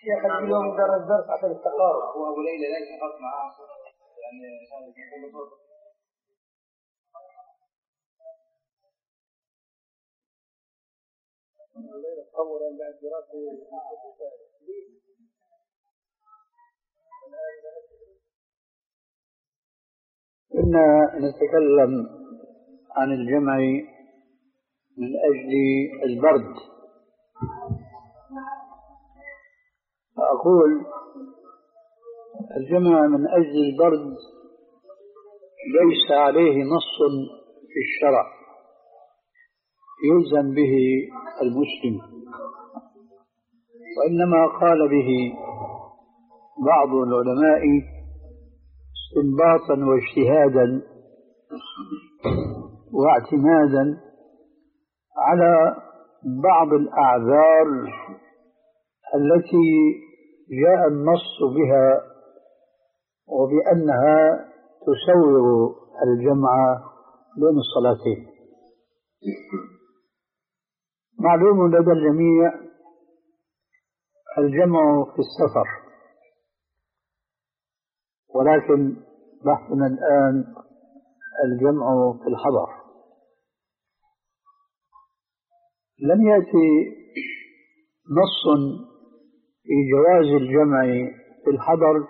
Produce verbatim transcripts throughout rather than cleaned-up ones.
شيخ اليوم درس درس عشان التقارب. هو أبو ليلى لازم أخذ معاه يعني كنا نتكلم عن الجمع من أجل البرد، فأقول الجمع من أجل البرد ليس عليه نص في الشرع يلزم به المسلم، وإنما قال به بعض العلماء استنباطا واجتهادا واعتمادا على بعض الأعذار التي جاء النص بها وبأنها تسوغ الجمع بين الصلاتين. معلوم لدى الجميع الجمع في السفر، ولكن بحثنا الآن الجمع في الحضر. لم يأتي نص في جواز الجمع في الحضر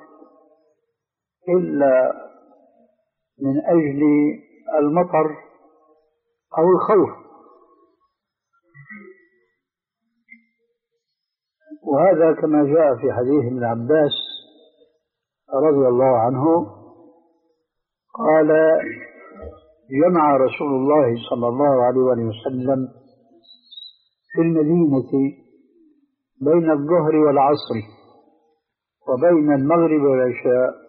إلا من أجل المطر أو الخوف، وهذا كما جاء في حديث ابن عباس رضي الله عنه قال: جمع رسول الله صلى الله عليه وسلم في المدينة بين الظهر والعصر وبين المغرب والعشاء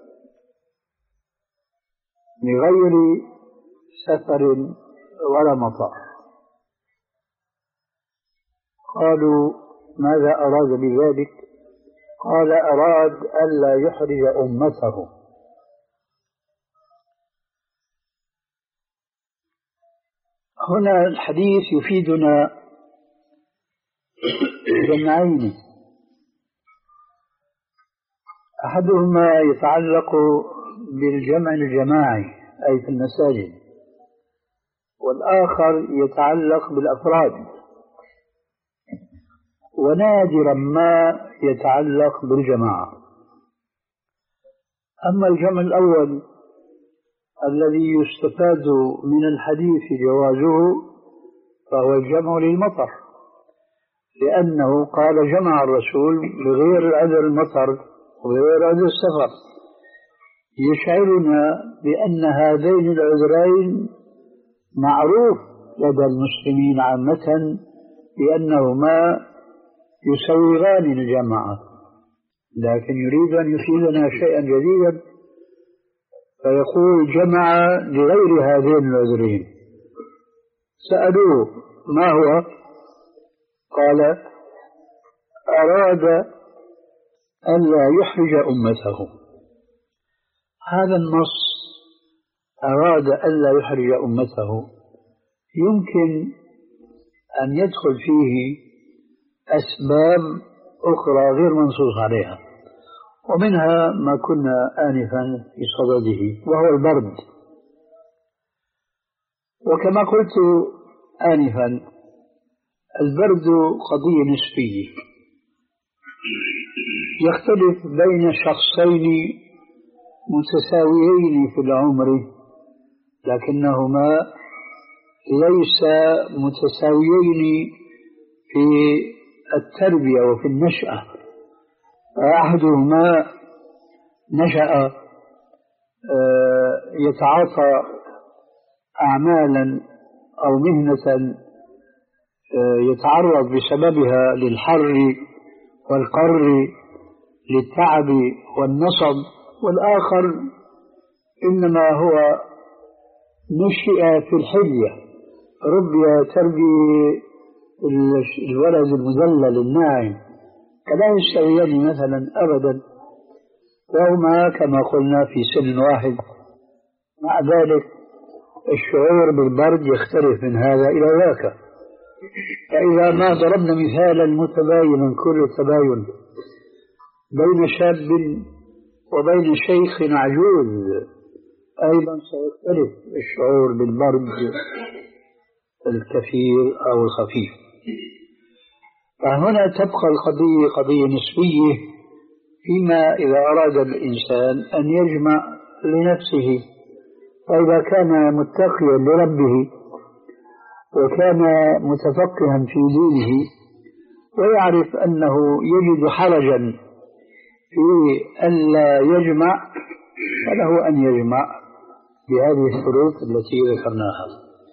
بغير سفر ولا مطر. قالوا: ماذا أراد بذلك؟ قال: أراد ألا يحرج أمته. هنا الحديث يفيدنا جمعين، أحدهما يتعلق بالجمع الجماعي أي في المساجد، والآخر يتعلق بالأفراد، ونادرا ما يتعلق بالجماعة. أما الجمع الأول الذي يستفاد من الحديث جوازه فهو الجمع للمطر، لأنه قال جمع الرسول بغير عذر المطر وغير عذر السفر، يشعرنا بأن هذين العذرين معروف لدى المسلمين عامة بأنهما يسوغان الجماعة، لكن يريد أن يفيدنا شيئا جديدا فيقول جمع لغير هذين العذرين. سألوه: ما هو؟ قال: أراد ألا يحرج أمته. هذا النص أراد ألا يحرج أمته يمكن أن يدخل فيه أسباب أخرى غير منصوص عليها، ومنها ما كنا آنفا في صدده وهو البرد. وكما قلت آنفا البرد قضية نسبية، يختلف بين شخصين متساويين في العمر لكنهما ليس متساويين في التربية وفي النشأة. أحدهما نشأ يتعاطى أعمالا أو مهنة يتعرض بسببها للحر والقر للتعب والنصب، والآخر إنما هو نشئ في الحلية، ربي تربي الولد المدلل الناعم، فلا يستويان مثلا أبدا، وهما كما قلنا في سن واحد. مع ذلك الشعور بالبرد يختلف من هذا إلى ذاك. فإذا ما ضربنا مثالا متباينا كل التباين بين شاب وبين شيخ عجوز أيضا سيختلف الشعور بالبرد الكثير أو الخفيف. فهنا تبقى القضية قضية نسبية، فيما إذا أراد الإنسان أن يجمع لنفسه، فإذا كان متقيا لربه وكان متفقها في دينه ويعرف أنه يجد حرجا في ألا يجمع، فله أن يجمع بهذه الشروط التي ذكرناها.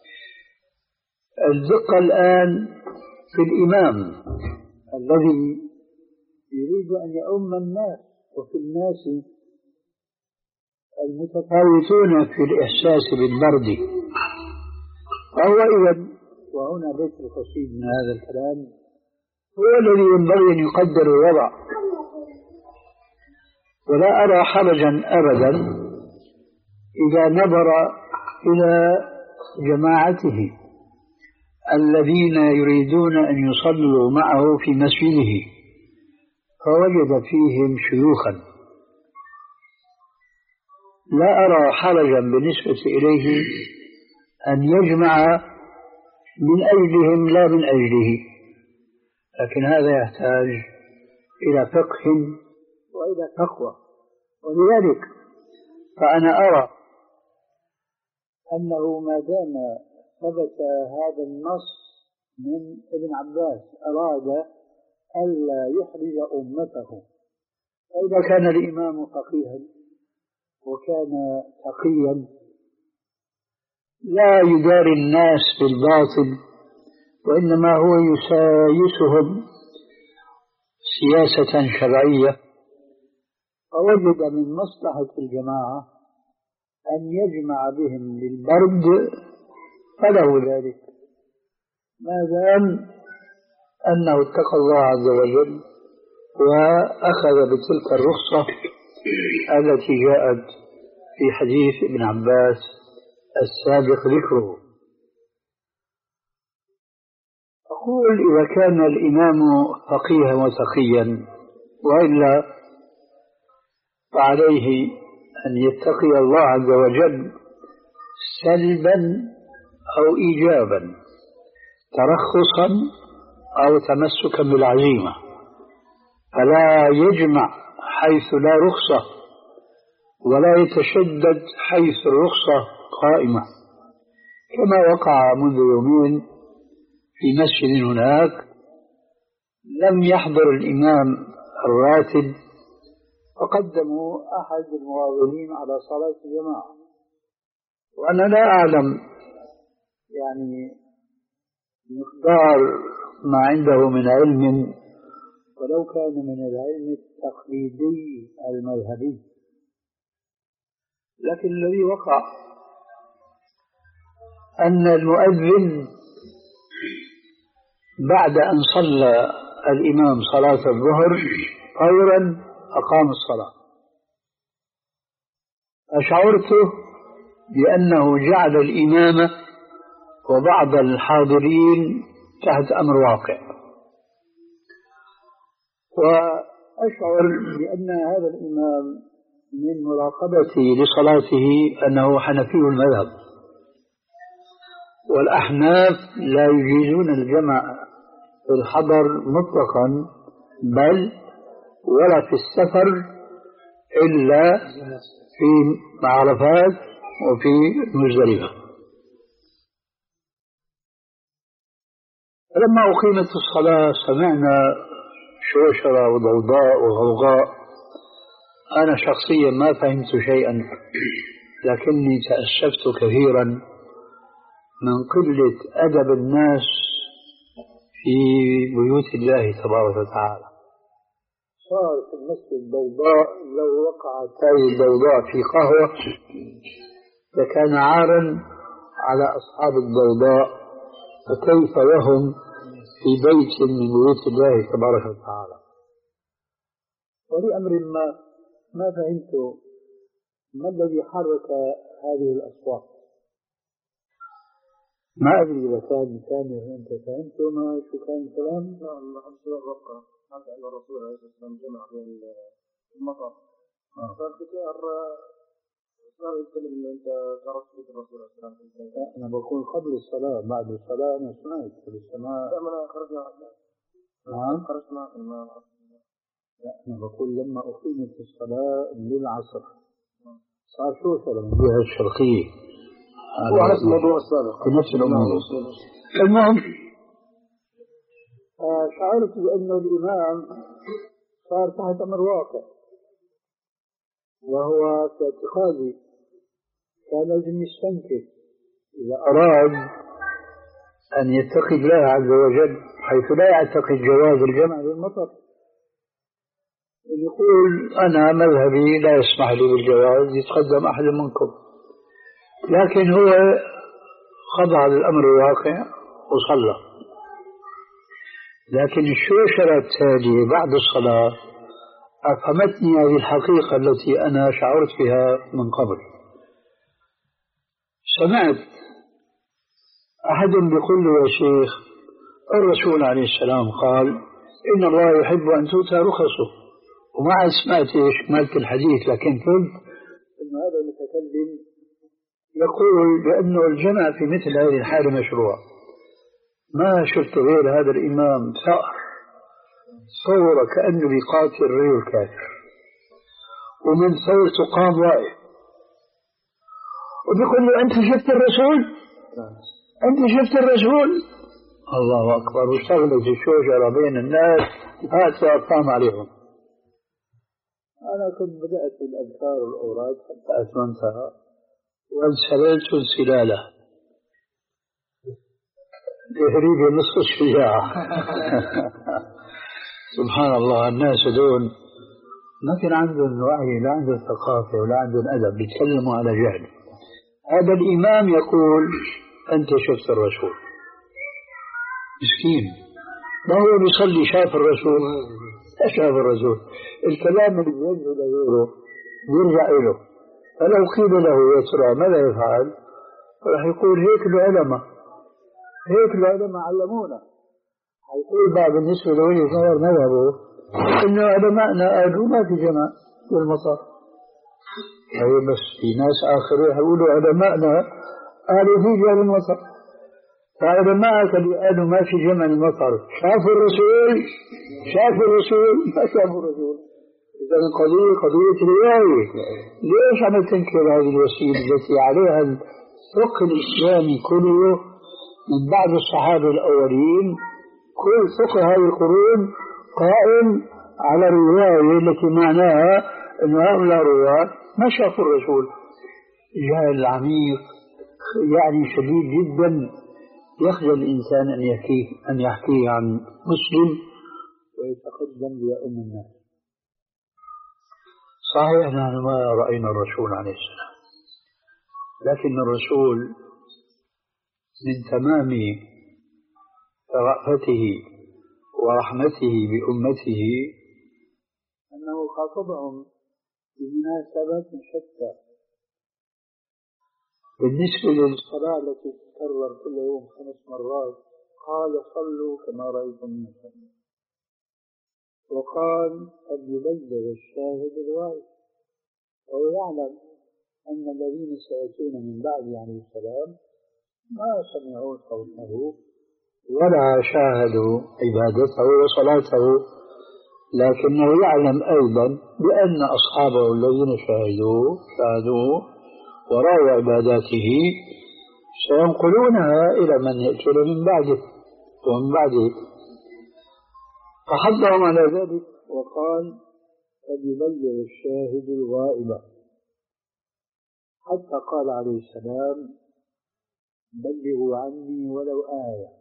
الدقة الآن في الإمام الذي يريد أن يؤم الناس، وفي الناس المتفاوتون في الإحساس بالبرد، فهو إذا، وهنا بيت القصيد من هذا الكلام، هو الذي ينبغي أن يقدر الوضع. ولا أرى حرجا أبدا إذا نظر إلى جماعته الذين يريدون أن يصلوا معه في مسجده فوجد فيهم شيوخا، لا أرى حرجا بالنسبة إليه أن يجمع من أجلهم لا من أجله، لكن هذا يحتاج إلى فقه وإلى تقوى. ولذلك فأنا أرى أنه ما دام ثبت هذا النص من ابن عباس أراد ألا يحرج أمته، فإذا كان الإمام فقيها وكان تقيا لا يداري الناس بالباطل، وإنما هو يسايسهم سياسة شرعية، فوجد من مصلحة الجماعة أن يجمع بهم للبرد فله ذلك، ما دام أنه اتقى الله عز وجل وأخذ بتلك الرخصة التي جاءت في حديث ابن عباس السابق ذكره. أقول إذا كان الإمام فقيها وتقيا وإلا فعليه أن يتقي الله عز وجل سلبا أو إيجابا، ترخصا أو تمسكا بالعزيمة، فلا يجمع حيث لا رخصة ولا يتشدد حيث الرخصة قائمة، كما وقع منذ يومين في مسجد هناك لم يحضر الإمام الراتب فقدموا أحد المواظبين على صلاة الجماعة، وأنا لا أعلم يعني مقدار ما عنده من علم، ولو كان من العلم التقليدي المذهبي، لكن الذي وقع أن المؤذن بعد أن صلى الإمام صلاة الظهر فورا أقام الصلاة، أشعرت بأنه جعل الإمام وبعض الحاضرين تحت أمر واقع، وأشعر بأن هذا الإمام من مراقبتي لصلاته أنه حنفي المذهب، والأحناف لا يجيزون الجمع في الحضر مطلقا، بل ولا في السفر إلا في عرفات وفي مزدلفة. لما أقيمت الصلاة سمعنا شوشرة وضوضاء وغوغاء، أنا شخصيا ما فهمت شيئا، لكني تأسفت كثيرا من قلة أدب الناس في بيوت الله تبارك وتعالى. صار في المسجد ضوضاء، لو وقعت هذه الضوضاء في قهوة لكان عارا على أصحاب الضوضاء، فكيف لهم في بيت من بيوت الله تبارك وتعالى. ولأمر ما ما فهمت ما الذي حرك هذه الأصوات، ما أدري إذا كان ثاني أنت فهمت ما شو كان الكلام؟ نعم، الرسول وقع حتى أن الرسول عليه الصلاة والسلام جمع بين صار يتكلم انه انت خرجت بيت الرسول صلى الله عليه وسلم. انا بقول قبل الصلاه، بعد الصلاه انا سمعت في السماء. لا ما انا خرجت معك. نعم خرجت معك ما لا انا بقول لما اقيمت الصلاه للعصر صار شو صار من الجهه الشرقيه. هو على الموضوع السابق في نفس الامور. المهم آه شعرت بأن الإمام صار تحت أمر واقع، وهو في اعتقادي كان لازم يستنكر إذا أراد أن يتقي الله عز وجل، حيث لا يعتقد جواز الجمع للمطر، يقول أنا مذهبي لا يسمح لي بالجواز، يتقدم أحد منكم. لكن هو خضع للأمر الواقع وصلى. لكن الشوشرة التالية بعد الصلاة أفهمتني هذه الحقيقة التي أنا شعرت بها من قبل. سمعت أحد يقول له يا شيخ الرسول عليه السلام قال إن الله يحب أن تؤتى رخصه، وما عاد سمعت إيش مالك الحديث، لكن فهمت أن هذا المتكلم يقول بأنه الجمع في مثل هذه الحالة مشروع. ما شفت غير هذا الإمام ثأر صورة كأنه بيقاتل رجل كافر، ومن ثورته قام واقف وبيقول له أنت شفت الرسول؟ أنت شفت الرسول؟ الله أكبر. واشتغلت الشوشرة بين الناس، هات أقام عليهم. أنا كنت بدأت بالأذكار والأوراد حتى أتممتها وانسللت انسلالة تهريب نصف الشجاعة. سبحان الله، الناس دول ما كان عندهم وعي، لا عندهم ثقافة ولا عندهم أدب، بيتكلموا على جهل. هذا الإمام يقول أنت شفت الرسول، مسكين ما هو بيصلي شاف الرسول؟ لا شاف الرسول. الكلام اللي بيوجه لغيره بيرجع له، فلو قيل له يا ترى ماذا يفعل؟ راح يقول هيك العلماء، هيك العلماء علمونا. حيقول بعض بالنسبة لوجه نظر مذهبه إنه علماءنا قالوا ما في جمع للمطر. أي بس في ناس آخرين يقولوا علماءنا قالوا في جمع المطر، فعلماءك اللي قالوا ما في جمع المطر شافوا الرسول؟ شافوا الرسول؟ ما شافوا الرسول. إذا القضية قضية رواية. ليش عم تنكر هذه الوسيلة التي عليها الفقه الإسلامي كله من بعد الصحابة الأولين؟ كل فقه هذه القرون قائم على الرواية التي معناها أن هؤلاء الرواة ما شافوا الرسول. جهل عميق يعني شديد جدا، يخجل الإنسان أن يحكيه أن يحكيه عن مسلم ويتقدم ليؤم الناس. صحيح نحن ما رأينا الرسول عليه السلام، لكن الرسول من تمام رأفته ورحمته بأمته أنه خاطبهم بمناسبات شتى. بالنسبة للصلاة التي تتكرر كل يوم خمس مرات قال صلوا كما رأيتم يصلون، وقال قد يبلغ الشاهد الغائب. وهو يعلم أن الذين سيأتون من بعد عليه السلام ما سمعوا صوته ولا شاهدوا عبادته وصلاته، لكنه يعلم أيضا بأن أصحابه الذين شاهدوه شاهدوه ورأوا عباداته سينقلونها إلى من يأتون من بعده ومن بعده. فحضهم على ذلك وقال قد يبلغ الشاهد الغائب، حتى قال عليه السلام بلغوا عني ولو آية،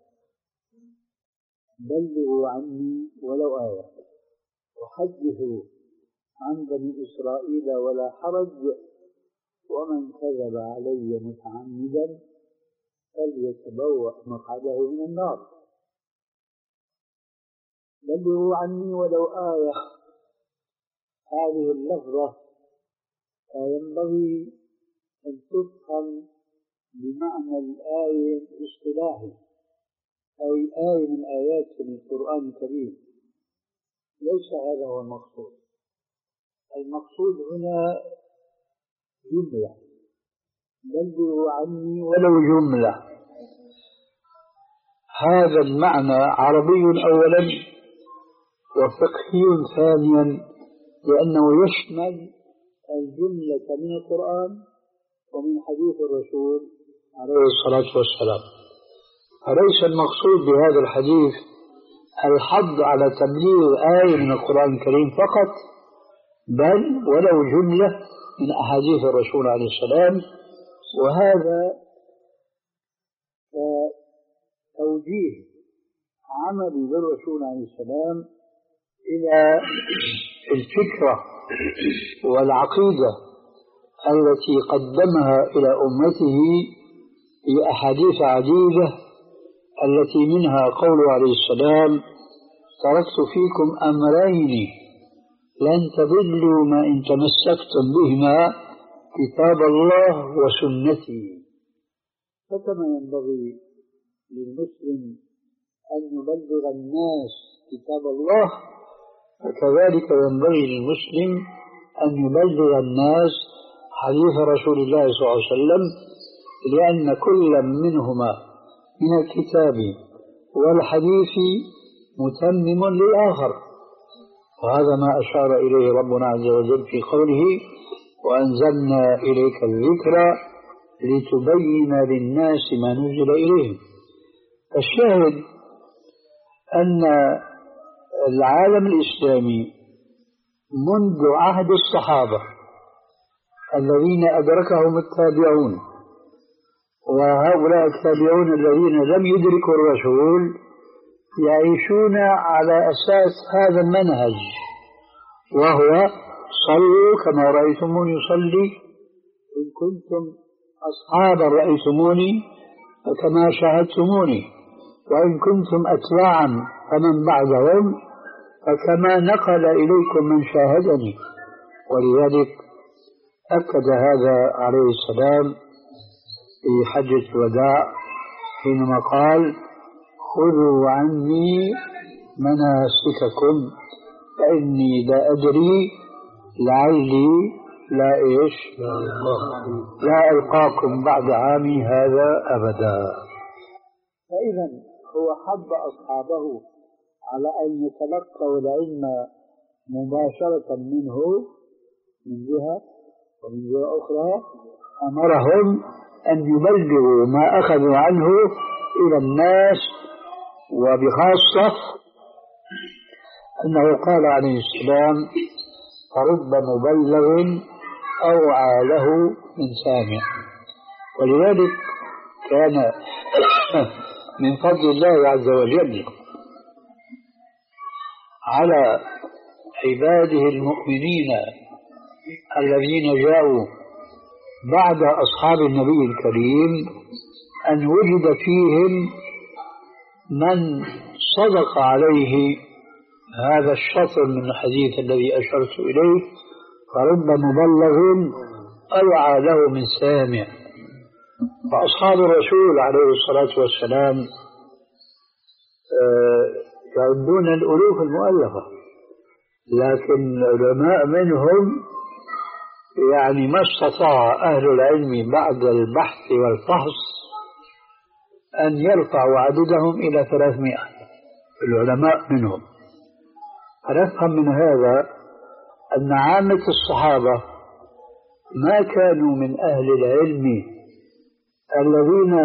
بلغوا عني ولو آية، وحدثوا عن بني إسرائيل ولا حرج، ومن كذب علي متعمدا فليتبوأ مقعده من النار. بلغوا عني ولو آية، هذه اللفظة ينبغي أن تفهم بمعنى الآية الاصطلاحي، أي آية من آيات القرآن الكريم. ليس هذا هو المقصود. المقصود هنا جملة، بلغوا عني ولو جملة. هذا المعنى عربي أولا وفقهي ثانيا، لأنه يشمل الجملة من القرآن ومن حديث الرسول عليه الصلاة والسلام. فليس المقصود بهذا الحديث الحض على تبليغ آية من القرآن الكريم فقط، بل ولو جملة من أحاديث الرسول عليه السلام. وهذا توجيه عمل بالرسول عليه السلام إلى الفكرة والعقيدة التي قدمها إلى أمته في أحاديث عديدة، التي منها قوله عليه السلام: تركت فيكم أمرين لن تضلوا ما إن تمسكتم بهما، كتاب الله وسنتي. فكما ينبغي للمسلم أن يبلغ الناس كتاب الله، فكذلك ينبغي للمسلم أن يبلغ الناس حديث رسول الله صلى الله عليه وسلم، لأن كل منهما من الكتاب والحديث متمم للآخر. وهذا ما أشار إليه ربنا عز وجل في قوله: وأنزلنا إليك الذكر لتبين للناس ما نزل إليهم. الشاهد أن العالم الإسلامي منذ عهد الصحابة الذين أدركهم التابعون، وهؤلاء التابعون الذين لم يدركوا الرسول، يعيشون على أساس هذا المنهج، وهو: صلوا كما رأيتموني يصلي، إن كنتم أصحابا رأيتموني فكما شاهدتموني، وإن كنتم أتباعا فمن بعدهم فكما نقل إليكم من شاهدني. ولذلك أكد هذا عليه السلام في حجة الوداع حينما قال: خذوا عني مناسككم فإني لا أدري لعلي لا إيش لا ألقاكم بعد عامي هذا أبدا. فإذا هو حب أصحابه على أن يتلقوا العلم مباشرة منه من جهة، ومن جهة أخرى أمرهم أن يبلغوا ما أخذوا عنه إلى الناس، وبخاصة أنه قال عليه السلام: فرب مبلغ أوعى له من سامع. ولذلك كان من فضل الله عز وجل على عباده المؤمنين الذين جاءوا بعد أصحاب النبي الكريم أن وجد فيهم من صدق عليه هذا الشطر من الحديث الذي أشرت إليه: فرب مبلغ أوعى له من سامع. فأصحاب الرسول عليه الصلاة والسلام يعدون الألوف المؤلفة، لكن العلماء منهم يعني ما استطاع أهل العلم بعد البحث والفحص أن يرفعوا عددهم إلى ثلاثمائة العلماء منهم. فنفهم من هذا أن عامة الصحابة ما كانوا من أهل العلم الذين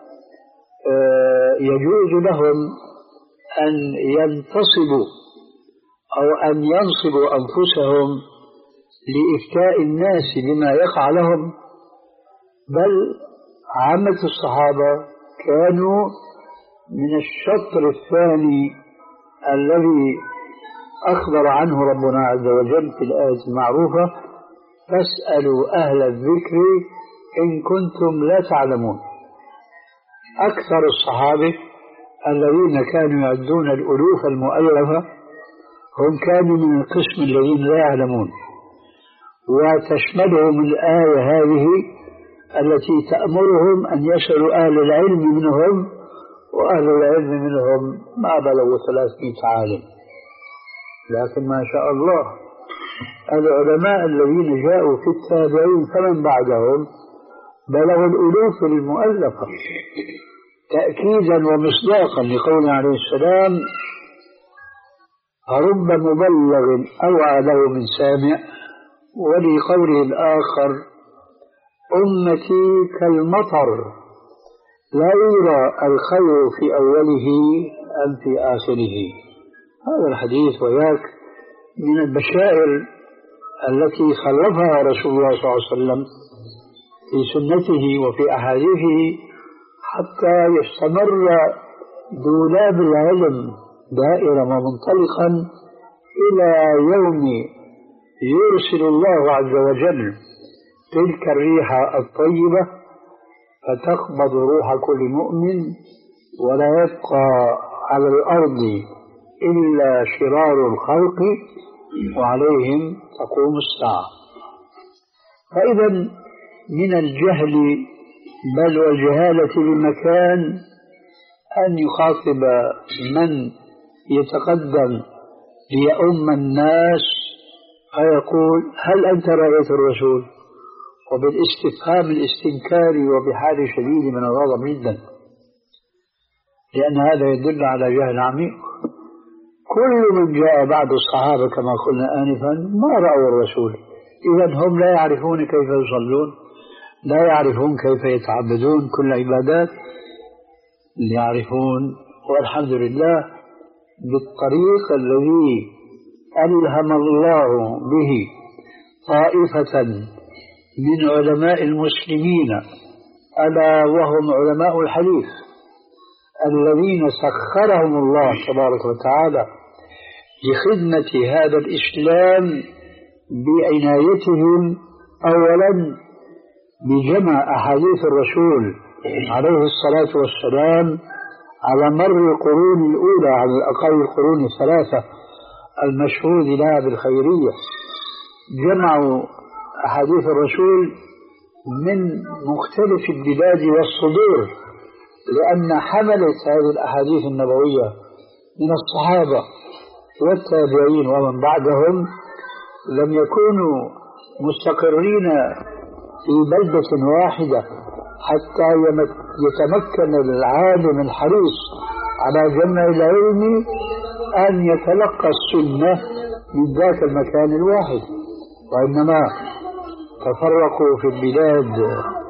يجوز لهم أن ينتصبوا أو أن ينصبوا أنفسهم لإفتاء الناس بما يقع لهم، بل عامة الصحابة كانوا من الشطر الثاني الذي أخبر عنه ربنا عز وجل في الآية المعروفة: فاسألوا أهل الذكر إن كنتم لا تعلمون. أكثر الصحابة الذين كانوا يعدون الألوف المؤلفة هم كانوا من القسم الذين لا يعلمون، وتشملهم الآية هذه التي تأمرهم أن يسألوا أهل العلم منهم، وأهل العلم منهم ما بلغوا ثلاثمائة عالم. لكن ما شاء الله العلماء الذين جاءوا في التابعين فمن بعدهم بلغوا الألوف المؤلفة، تأكيدا ومصداقا لقول عليه السلام: رب مبلغ أوعى له من سامع. ولقوله الآخر: أمتي كالمطر لا يرى الخير في أوله أم في آخره. هذا الحديث وياك من البشائر التي خلفها رسول الله صلى الله عليه وسلم في سنته وفي أحاديثه حتى يستمر دولاب العلم دائرا ومنطلقا إلى يوم يرسل الله عز وجل تلك الريح الطيبة فتقبض روح كل مؤمن، ولا يبقى على الأرض إلا شرار الخلق وعليهم تقوم الساعة. فإذا من الجهل بل والجهالة بمكان أن يخاطب من يتقدم ليؤم الناس فيقول: هل أنت رأيت الرسول؟ وبالاستفهام الاستنكاري وبحال شديد من الغضب جدا، لأن هذا يدل على جهل عميق. كل من جاء بعد الصحابة كما قلنا آنفا ما رأوا الرسول، إذن هم لا يعرفون كيف يصلون، لا يعرفون كيف يتعبدون كل عبادات، يعرفون والحمد لله بالطريق الذي ألهم الله به طائفة من علماء المسلمين، ألا وهم علماء الحديث الذين سخرهم الله تبارك وتعالى لخدمة هذا الإسلام بعنايتهم أولا بجمع أحاديث الرسول عليه الصلاة والسلام على مر القرون الأولى، على الأقل القرون الثلاثة المشهود لها بالخيرية. جمعوا أحاديث الرسول من مختلف البلاد والصدور، لأن حملت هذه الأحاديث النبوية من الصحابة والتابعين ومن بعدهم لم يكونوا مستقرين في بلدة واحدة حتى يتمكن العالم الحريص على جمع العلم أن يتلقى السنة من ذاك المكان الواحد، وإنما تفرقوا في البلاد